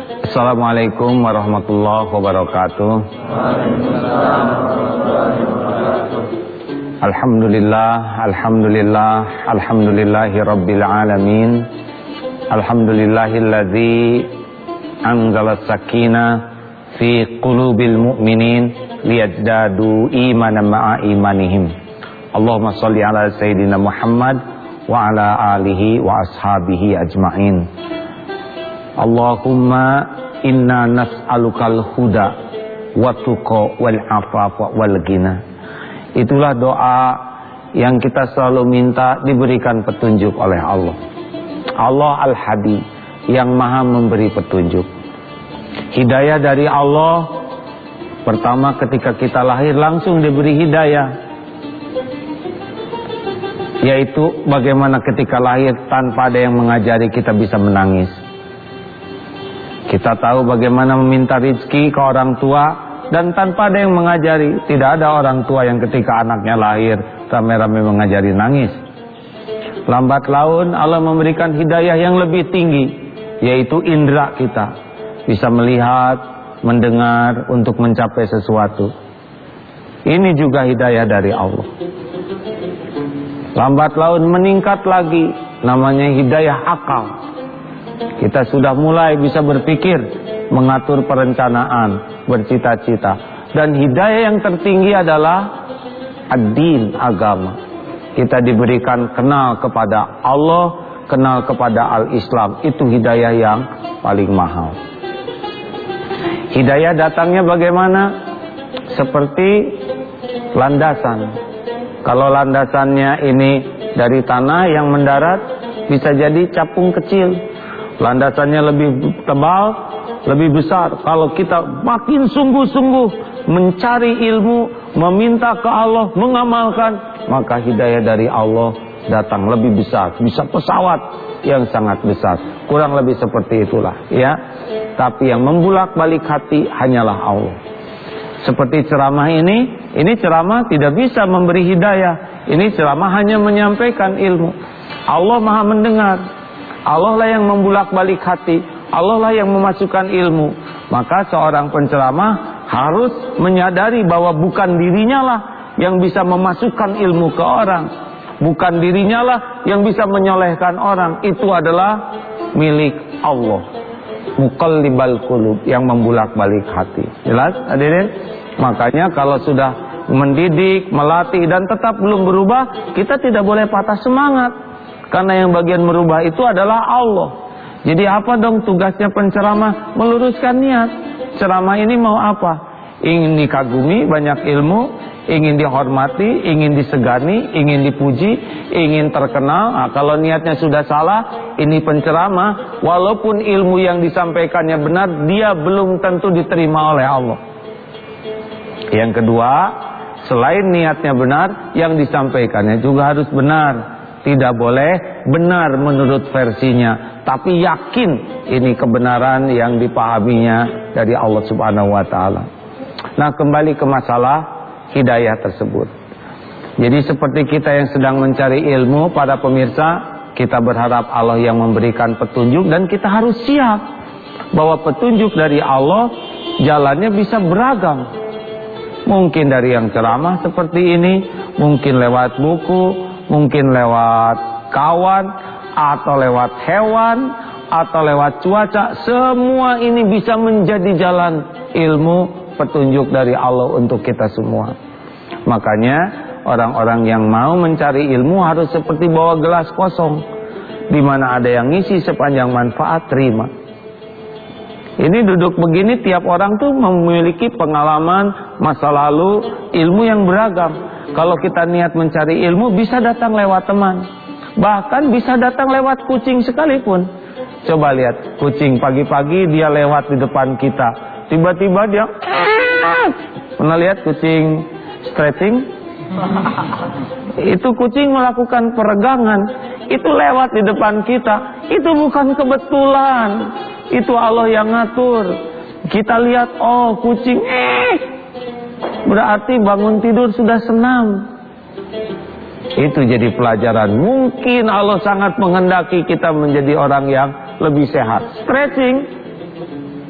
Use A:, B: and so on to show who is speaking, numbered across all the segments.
A: Assalamualaikum warahmatullahi wabarakatuh. Alhamdulillahi rabbil alamin. Alhamdulillahilladzi anzala sakinah fi qulubil mu'minin liyazdadu imanan ma'a imanihim. Allahumma shalli ala sayyidina Muhammad wa ala alihi wa ashabihi ajma'in. Allahumma inna nas'alukal huda wa tuqa wal afafa wal ghina. Itulah doa yang kita selalu minta diberikan petunjuk oleh Allah. Allah Al-Hadi yang maha memberi petunjuk. Hidayah dari Allah, pertama ketika kita lahir langsung diberi hidayah, yaitu bagaimana ketika lahir tanpa ada yang mengajari kita bisa menangis. Kita tahu bagaimana meminta rezeki ke orang tua dan tanpa ada yang mengajari. Tidak ada orang tua yang ketika anaknya lahir rame-rame mengajari nangis. Lambat laun Allah memberikan hidayah yang lebih tinggi, yaitu indera kita. Bisa melihat, mendengar untuk mencapai sesuatu. Ini juga hidayah dari Allah. Lambat laun meningkat lagi, namanya hidayah akal. Kita sudah mulai bisa berpikir, mengatur perencanaan, bercita-cita. Dan hidayah yang tertinggi adalah ad-din, agama. Kita diberikan kenal kepada Allah, kenal kepada al-Islam. Itu hidayah yang paling mahal. Hidayah datangnya bagaimana? Seperti landasan. Kalau landasannya ini dari tanah yang mendarat, bisa jadi capung kecil. Landasannya lebih tebal, lebih besar. Kalau kita makin sungguh-sungguh mencari ilmu, meminta ke Allah, mengamalkan, maka hidayah dari Allah datang lebih besar. Bisa pesawat yang sangat besar. Kurang lebih seperti itulah, ya. Tapi yang membulak-balik hati hanyalah Allah. Seperti ceramah ini ceramah tidak bisa memberi hidayah. Ini ceramah hanya menyampaikan ilmu. Allah maha mendengar. Allah lah yang membulak-balik hati. Allah lah yang memasukkan ilmu. Maka seorang penceramah harus menyadari bahwa bukan dirinya lah yang bisa memasukkan ilmu ke orang. Bukan dirinya lah yang bisa menyolehkan orang. Itu adalah milik Allah. Muqallibal qulub, yang membulak-balik hati. Jelas hadirin? Makanya kalau sudah mendidik, melatih dan tetap belum berubah, kita tidak boleh patah semangat. Karena yang bagian merubah itu adalah Allah. Jadi apa dong tugasnya penceramah? Meluruskan niat. Ceramah ini mau apa? Ingin dikagumi, banyak ilmu, ingin dihormati, ingin disegani, ingin dipuji, ingin terkenal. Nah, kalau niatnya sudah salah, ini penceramah, walaupun ilmu yang disampaikannya benar, dia belum tentu diterima oleh Allah. Yang kedua, selain niatnya benar, yang disampaikannya juga harus benar. Tidak boleh benar menurut versinya, tapi yakin ini kebenaran yang dipahaminya dari Allah Subhanahu wa taala. Nah, kembali ke masalah hidayah tersebut. Jadi seperti kita yang sedang mencari ilmu, para pemirsa, kita berharap Allah yang memberikan petunjuk dan kita harus siap bahwa petunjuk dari Allah jalannya bisa beragam. Mungkin dari yang ceramah seperti ini, mungkin lewat buku, mungkin lewat kawan, atau lewat hewan, atau lewat cuaca. Semua ini bisa menjadi jalan ilmu, petunjuk dari Allah untuk kita semua. Makanya orang-orang yang mau mencari ilmu harus seperti bawa gelas kosong, di mana ada yang ngisi sepanjang manfaat, terima. Ini duduk begini, tiap orang tuh memiliki pengalaman masa lalu, ilmu yang beragam. Kalau kita niat mencari ilmu, bisa datang lewat teman, bahkan bisa datang lewat kucing sekalipun. Coba lihat, kucing pagi-pagi dia lewat di depan kita, tiba-tiba dia, pernah lihat kucing stretching? Itu kucing melakukan peregangan, itu lewat di depan kita. Itu bukan kebetulan, itu Allah yang ngatur. Kita lihat, oh kucing, berarti bangun tidur sudah senam. Itu jadi pelajaran. Mungkin Allah sangat menghendaki kita menjadi orang yang lebih sehat. Stretching,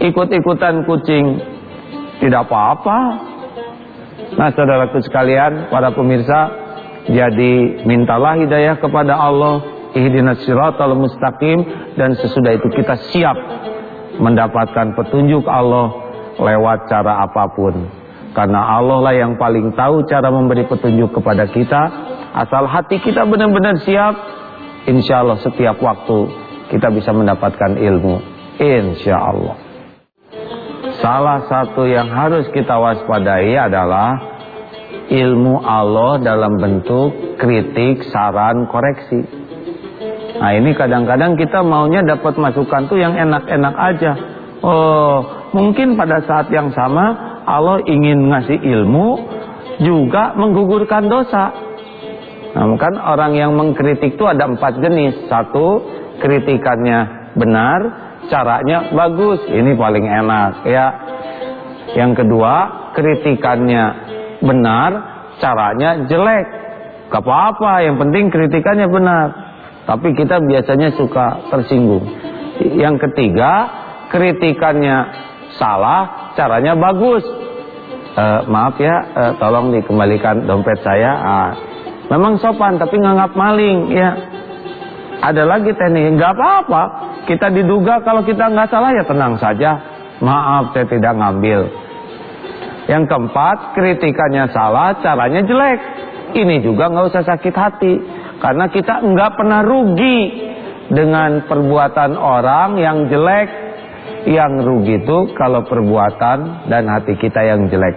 A: ikut-ikutan kucing, tidak apa-apa. Nah saudaraku sekalian, para pemirsa, jadi mintalah hidayah kepada Allah, ihdinas siratal mustaqim, dan sesudah itu kita siap mendapatkan petunjuk Allah lewat cara apapun. Karena Allah lah yang paling tahu cara memberi petunjuk kepada kita. Asal hati kita benar-benar siap, insya Allah setiap waktu kita bisa mendapatkan ilmu, insya Allah. Salah satu yang harus kita waspadai adalah ilmu Allah dalam bentuk kritik, saran, koreksi. Nah ini kadang-kadang kita maunya dapat masukan tuh yang enak-enak aja. Oh, mungkin pada saat yang sama Allah ingin ngasih ilmu juga menggugurkan dosa. Nah, kan orang yang mengkritik itu ada 4 jenis. 1, kritikannya benar, caranya bagus, ini paling enak ya. Yang kedua, kritikannya benar, caranya jelek, gak apa-apa, yang penting kritikannya benar. Tapi kita biasanya suka tersinggung. Yang ketiga, kritikannya salah, caranya bagus. Maaf ya, tolong dikembalikan dompet saya. Memang sopan tapi nganggap maling ya. Ada lagi teknik, nggak apa-apa, kita diduga kalau kita nggak salah ya tenang saja, maaf saya tidak ngambil. Yang keempat, kritikannya salah, caranya jelek. Ini juga nggak usah sakit hati, karena kita nggak pernah rugi dengan perbuatan orang yang jelek. Yang rugi itu kalau perbuatan dan hati kita yang jelek.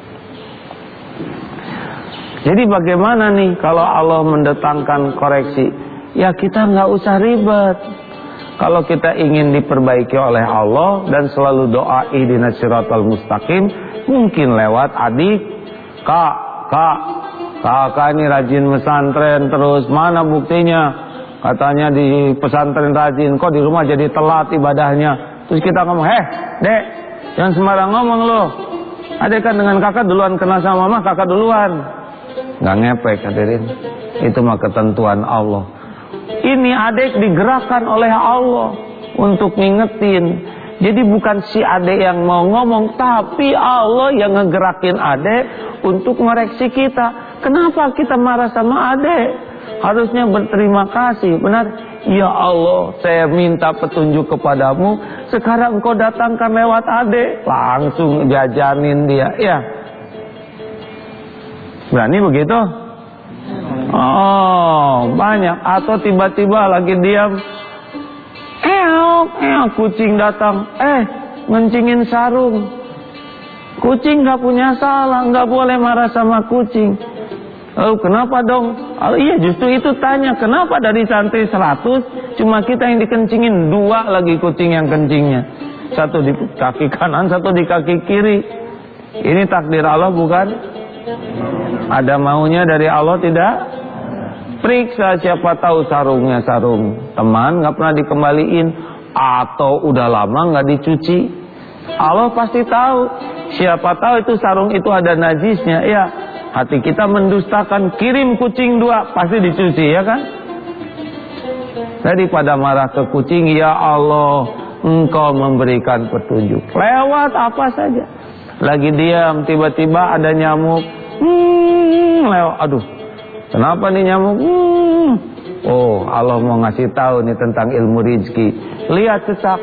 A: Jadi bagaimana nih kalau Allah mendatangkan koreksi? Ya kita nggak usah ribet. Kalau kita ingin diperbaiki oleh Allah dan selalu doa ihdinas siratal mustaqim, mungkin lewat adik, kakak ini rajin pesantren terus, mana buktinya? Katanya di pesantren rajin, kok di rumah jadi telat ibadahnya. Terus kita ngomong, dek, jangan sembarang ngomong loh. Adek kan dengan kakak duluan kenal sama mama, kakak duluan. Nggak ngepek hadirin, itu mah ketentuan Allah. Ini adek digerakkan oleh Allah untuk ngingetin. Jadi bukan si adek yang mau ngomong, tapi Allah yang ngegerakin adek untuk ngoreksi kita. Kenapa kita marah sama adek? Harusnya berterima kasih, benar? Ya Allah, saya minta petunjuk kepadamu, sekarang engkau datangkan lewat adek. Langsung jajanin dia, ya. Berani begitu? Oh, banyak. Atau tiba-tiba lagi diam, kucing datang, ngencingin sarung. Kucing gak punya salah, gak boleh marah sama kucing. Oh, kenapa dong? Oh, iya, justru itu tanya, kenapa dari santri 100 cuma kita yang dikencingin, 2 lagi kucing yang kencingnya. Satu di kaki kanan, satu di kaki kiri. Ini takdir Allah bukan? Ada maunya dari Allah tidak? Periksa, siapa tahu sarungnya sarung teman nggak pernah dikembaliin, atau udah lama nggak dicuci. Allah pasti tahu. Siapa tahu itu sarung itu ada najisnya, ya. Hati kita mendustakan, kirim kucing 2 pasti dicuci, ya kan? Daripada marah ke kucing, ya Allah, engkau memberikan petunjuk lewat apa saja. Lagi diam, tiba-tiba ada nyamuk, lewat, aduh, kenapa nih nyamuk? Oh, Allah mau ngasih tahu nih tentang ilmu rizki. Lihat cecak,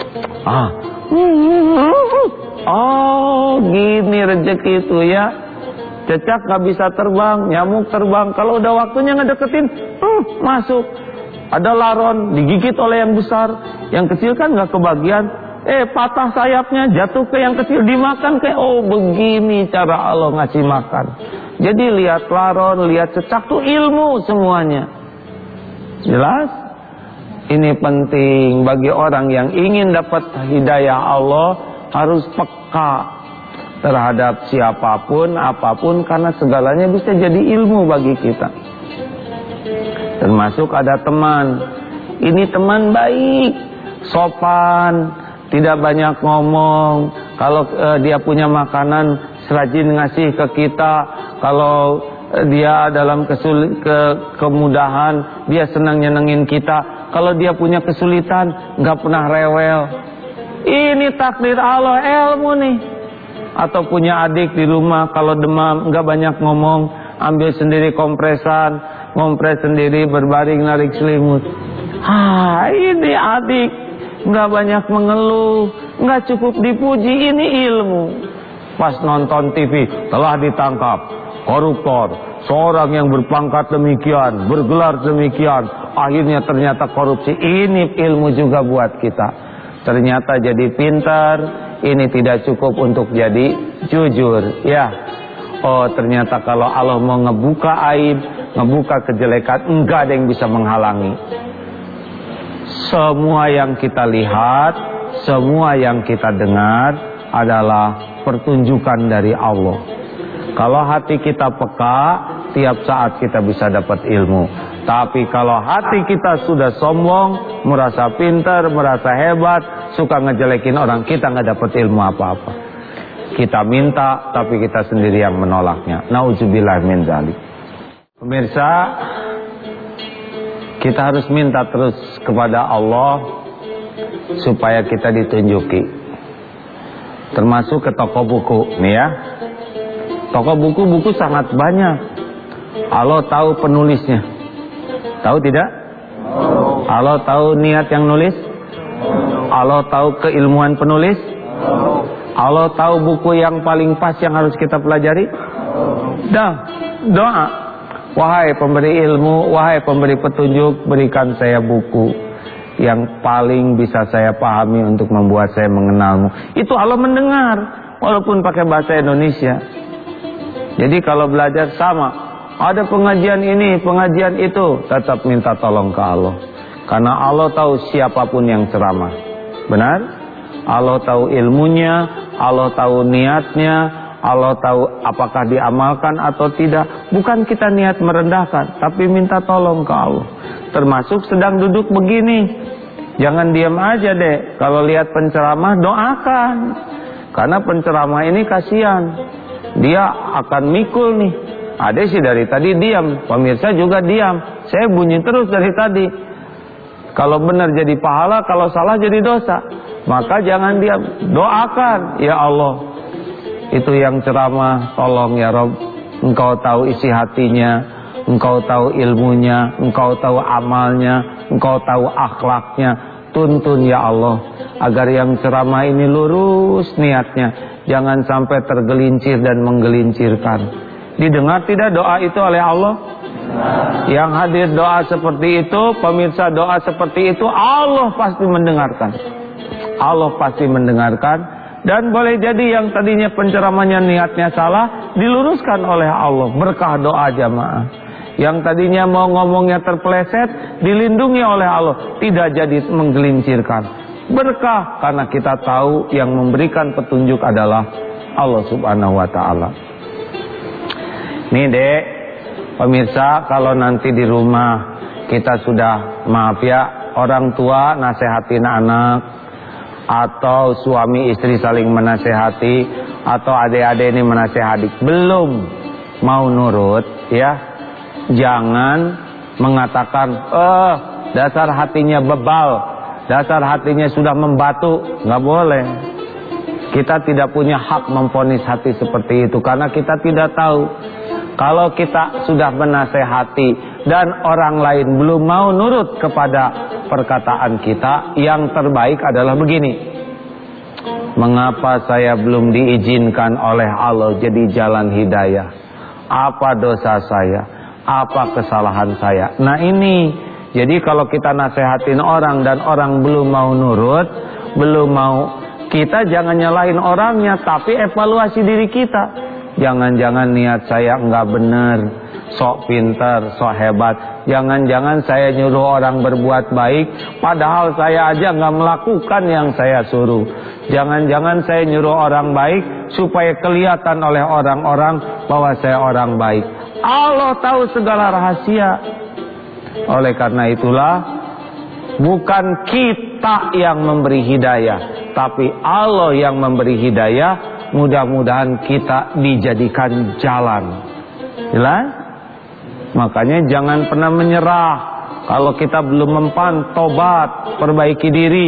A: oh, gini rezeki itu ya. Cecak gak bisa terbang, nyamuk terbang. Kalau udah waktunya ngedeketin, masuk. Ada laron, digigit oleh yang besar. Yang kecil kan gak kebagian. Patah sayapnya, jatuh ke yang kecil, dimakan kayak, oh begini cara Allah ngasih makan. Jadi lihat laron, lihat cecak tuh ilmu semuanya. Jelas? Ini penting bagi orang yang ingin dapat hidayah Allah, harus peka terhadap siapapun, apapun, karena segalanya bisa jadi ilmu bagi kita. Termasuk ada teman. Ini teman baik, sopan, tidak banyak ngomong. Kalau dia punya makanan, serajin ngasih ke kita. Kalau dia dalam kemudahan, dia senang nyenengin kita. Kalau dia punya kesulitan, nggak pernah rewel. Ini takdir Allah, ilmu nih. Atau punya adik di rumah, kalau demam nggak banyak ngomong, ambil sendiri kompresan, ngompres sendiri, berbaring narik selimut. Ini adik nggak banyak mengeluh, nggak cukup dipuji, ini ilmu. Pas nonton TV, telah ditangkap koruptor, seorang yang berpangkat demikian, bergelar demikian, akhirnya ternyata korupsi. Ini ilmu juga buat kita. Ternyata jadi pintar, ini tidak cukup untuk jadi jujur. Ya, oh ternyata kalau Allah mau ngebuka aib, ngebuka kejelekan, enggak ada yang bisa menghalangi. Semua yang kita lihat, semua yang kita dengar adalah pertunjukan dari Allah. Kalau hati kita peka, tiap saat kita bisa dapat ilmu. Tapi kalau hati kita sudah sombong, merasa pintar, merasa hebat, suka ngejelekin orang, kita nggak dapat ilmu apa-apa. Kita minta, tapi kita sendiri yang menolaknya. Nauzubillah min dzalik. Pemirsa, kita harus minta terus kepada Allah supaya kita ditunjuki. Termasuk ke toko buku, nih ya. Toko buku sangat banyak. Allah tahu penulisnya. Tahu tidak? Allah tahu niat yang nulis? Allah tahu keilmuan penulis? Allah tahu buku yang paling pas yang harus kita pelajari? Doa. Wahai pemberi ilmu, wahai pemberi petunjuk, berikan saya buku yang paling bisa saya pahami untuk membuat saya mengenalmu. Itu Allah mendengar, walaupun pakai bahasa Indonesia. Jadi kalau belajar sama. Ada pengajian ini, pengajian itu, tetap minta tolong ke Allah. Karena Allah tahu siapapun yang ceramah. Benar? Allah tahu ilmunya, Allah tahu niatnya, Allah tahu apakah diamalkan atau tidak. Bukan kita niat merendahkan, tapi minta tolong ke Allah. Termasuk sedang duduk begini, jangan diam aja deh. Kalau lihat penceramah, doakan. Karena penceramah ini kasihan, dia akan mikul nih. Ada sih dari tadi diam, pemirsa juga diam. Saya bunyi terus dari tadi. Kalau benar jadi pahala, kalau salah jadi dosa. Maka jangan diam, doakan. Ya Allah, itu yang ceramah, tolong ya Rob. Engkau tahu isi hatinya, Engkau tahu ilmunya, Engkau tahu amalnya, Engkau tahu akhlaknya. Tuntun ya Allah, agar yang ceramah ini lurus niatnya. Jangan sampai tergelincir dan menggelincirkan. Didengar tidak doa itu oleh Allah? Yang hadir doa seperti itu, pemirsa doa seperti itu, Allah pasti mendengarkan. Allah pasti mendengarkan. Dan boleh jadi yang tadinya penceramahnya niatnya salah, diluruskan oleh Allah. Berkah doa jamaah. Yang tadinya mau ngomongnya terpeleset, dilindungi oleh Allah. Tidak jadi menggelincirkan. Berkah karena kita tahu yang memberikan petunjuk adalah Allah subhanahu wa ta'ala. Nih dek, pemirsa, kalau nanti di rumah kita sudah, maaf ya, orang tua nasehatin anak, atau suami istri saling menasehati, atau adik-adik ini menasehati, belum mau nurut ya, jangan mengatakan, dasar hatinya bebal, dasar hatinya sudah membatu. Nggak boleh. Kita tidak punya hak memvonis hati seperti itu, karena kita tidak tahu. Kalau kita sudah menasehati dan orang lain belum mau nurut kepada perkataan kita, yang terbaik adalah begini. Mengapa saya belum diizinkan oleh Allah jadi jalan hidayah? Apa dosa saya? Apa kesalahan saya? Nah ini, jadi kalau kita nasehatin orang dan orang belum mau nurut, belum mau, kita jangan nyalahin orangnya, tapi evaluasi diri kita. Jangan-jangan niat saya enggak benar, sok pintar, sok hebat. Jangan-jangan saya nyuruh orang berbuat baik, padahal saya aja enggak melakukan yang saya suruh. Jangan-jangan saya nyuruh orang baik supaya kelihatan oleh orang-orang bahwa saya orang baik. Allah tahu segala rahasia. Oleh karena itulah, bukan kita yang memberi hidayah, tapi Allah yang memberi hidayah. Mudah-mudahan kita dijadikan jalan. Jelas? Makanya jangan pernah menyerah. Kalau kita belum mempan, tobat, perbaiki diri.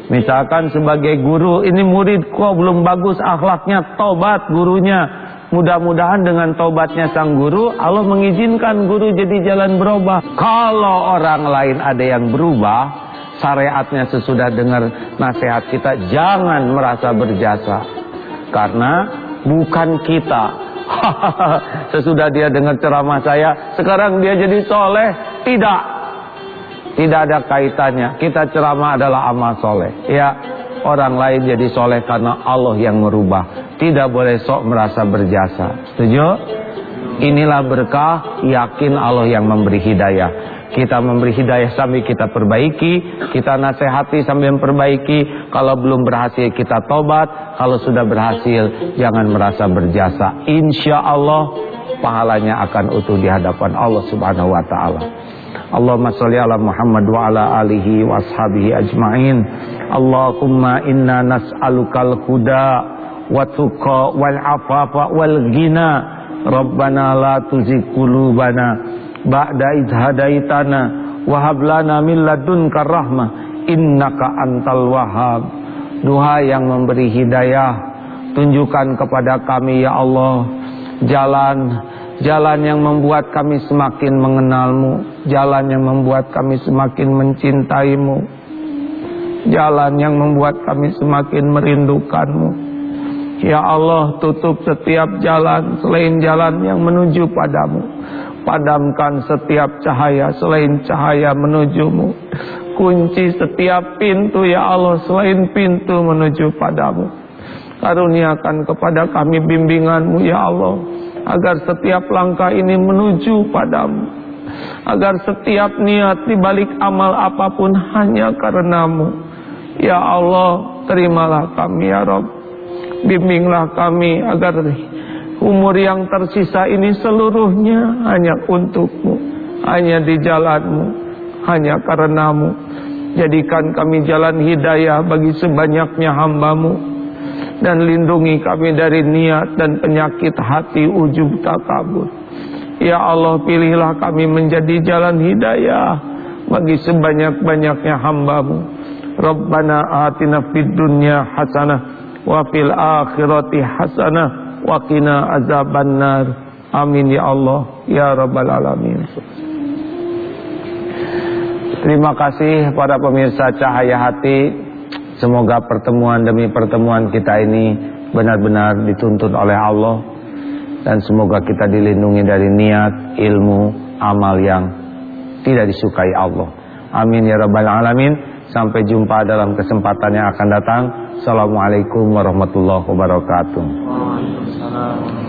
A: Misalkan sebagai guru, ini murid kok belum bagus akhlaknya, tobat gurunya. Mudah-mudahan dengan tobatnya sang guru, Allah mengizinkan guru jadi jalan berubah. Kalau orang lain ada yang berubah, syariatnya sesudah dengar nasihat kita, jangan merasa berjasa. Karena bukan kita. Sesudah dia dengar ceramah saya, sekarang dia jadi soleh. Tidak. Tidak ada kaitannya. Kita ceramah adalah amal soleh. Ya, orang lain jadi soleh karena Allah yang merubah. Tidak boleh sok merasa berjasa. Setuju? Inilah berkah, yakin Allah yang memberi hidayah. Kita memberi hidayah sambil kita perbaiki, kita nasihati sambil memperbaiki. Kalau belum berhasil kita tobat, kalau sudah berhasil jangan merasa berjasa. Insya Allah pahalanya akan utuh di hadapan Allah Subhanahu wa taala. Allahumma sholli ala Muhammad wa ala alihi wa ashabihi ajma'in. Allahumma inna nas'alukal huda wa tuqa wal afafa wal ghina. Rabbana la tuzigh qulubana ba'da idh hadaitana wa hab lana min ladunka rahmah innaka antal wahhab. Doa yang memberi hidayah, tunjukkan kepada kami ya Allah jalan yang membuat kami semakin mengenalmu, jalan yang membuat kami semakin mencintaimu, jalan yang membuat kami semakin merindukanmu. Ya Allah, tutup setiap jalan selain jalan yang menuju padamu. Padamkan setiap cahaya selain cahaya menujumu. Kunci setiap pintu ya Allah selain pintu menuju padamu. Karuniakan kepada kami bimbinganmu ya Allah, agar setiap langkah ini menuju padamu. Agar setiap niat di balik amal apapun hanya karenamu. Ya Allah, terimalah kami ya Rabb. Bimbinglah kami agar umur yang tersisa ini seluruhnya hanya untukmu, hanya di jalanmu, hanya karenamu. Jadikan kami jalan hidayah bagi sebanyaknya hambamu, dan lindungi kami dari niat dan penyakit hati ujub takabur. Ya Allah, pilihlah kami menjadi jalan hidayah bagi sebanyak-banyaknya hambamu. Rabbana atina fid dunya hasanah wa fil akhirati hasanah wa qina azabannar. Amin ya Allah ya rabbal alamin. Terima kasih para pemirsa Cahaya Hati. Semoga pertemuan demi pertemuan kita ini benar-benar dituntun oleh Allah, dan semoga kita dilindungi dari niat, ilmu, amal yang tidak disukai Allah. Amin ya rabbal alamin. Sampai jumpa dalam kesempatan yang akan datang. Assalamualaikum warahmatullahi wabarakatuh. Waalaikumsalam.